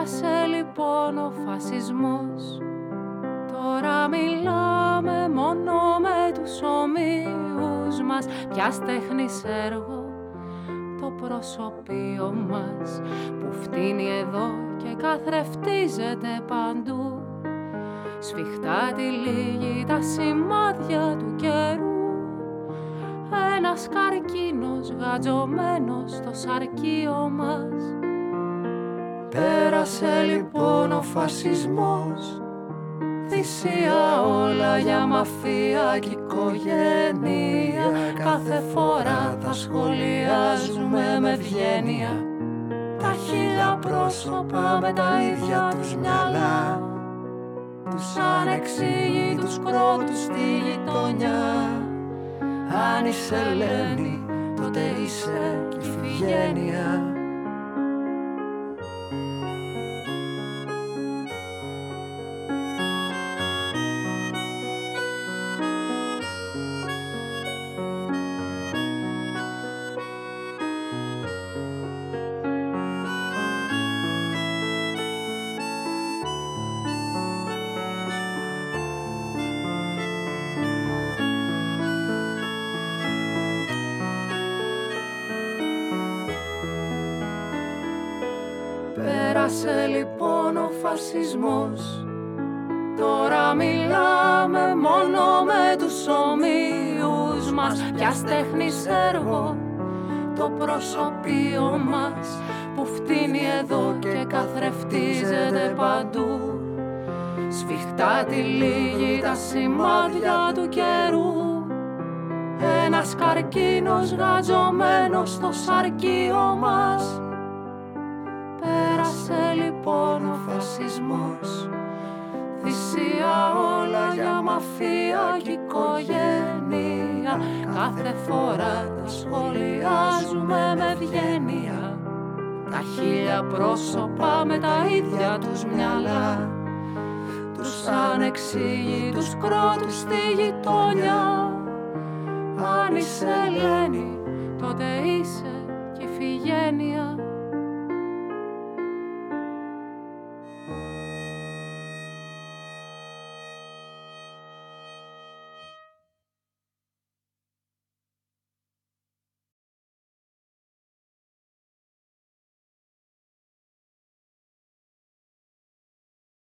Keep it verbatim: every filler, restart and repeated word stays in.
Πέρασε λοιπόν ο φασισμός. Τώρα μιλάμε μόνο με τους ομοίους μας. Πια στέχνης έργο το προσωπείο μας, που φτύνει εδώ και καθρεφτίζεται παντού. Σφιχτά τυλίγει τα σημάδια του καιρού. Ένας καρκίνος γατζωμένος στο σαρκείο μας. Πέρασε λοιπόν ο φασισμός. Θυσία όλα για μαφία κι οικογένεια. Κάθε φορά τα σχολιάζουμε με ευγένεια. Τα χίλια πρόσωπα με τα ίδια τους μυαλά, τους ανεξήγητους κρότους στη γειτονιά. Αν είσαι Ελένη, τότε είσαι κι Ιφηγένεια. Πέρασε λοιπόν ο φασισμός. Τώρα μιλάμε μόνο με τους ομοίους μας. Πια στέχνης έργο το προσωπείο μας, που φτύνει εδώ και καθρεφτίζεται παντού. Σφιχτά τυλίγει τα σημάδια του καιρού. Ένας καρκίνος γατζωμένος στο σαρκείο μας. Πέρασε λοιπόν ο φασισμός. Θυσία όλα για μαφία κι οικογένεια. Κάθε φορά τα σχολιάζουμε με ευγένεια. Τα χίλια πρόσωπα με τα ίδια τους μυαλά, τους ανεξήγητους κρότους στη γειτονιά. Αν είσαι Ελένη, τότε είσαι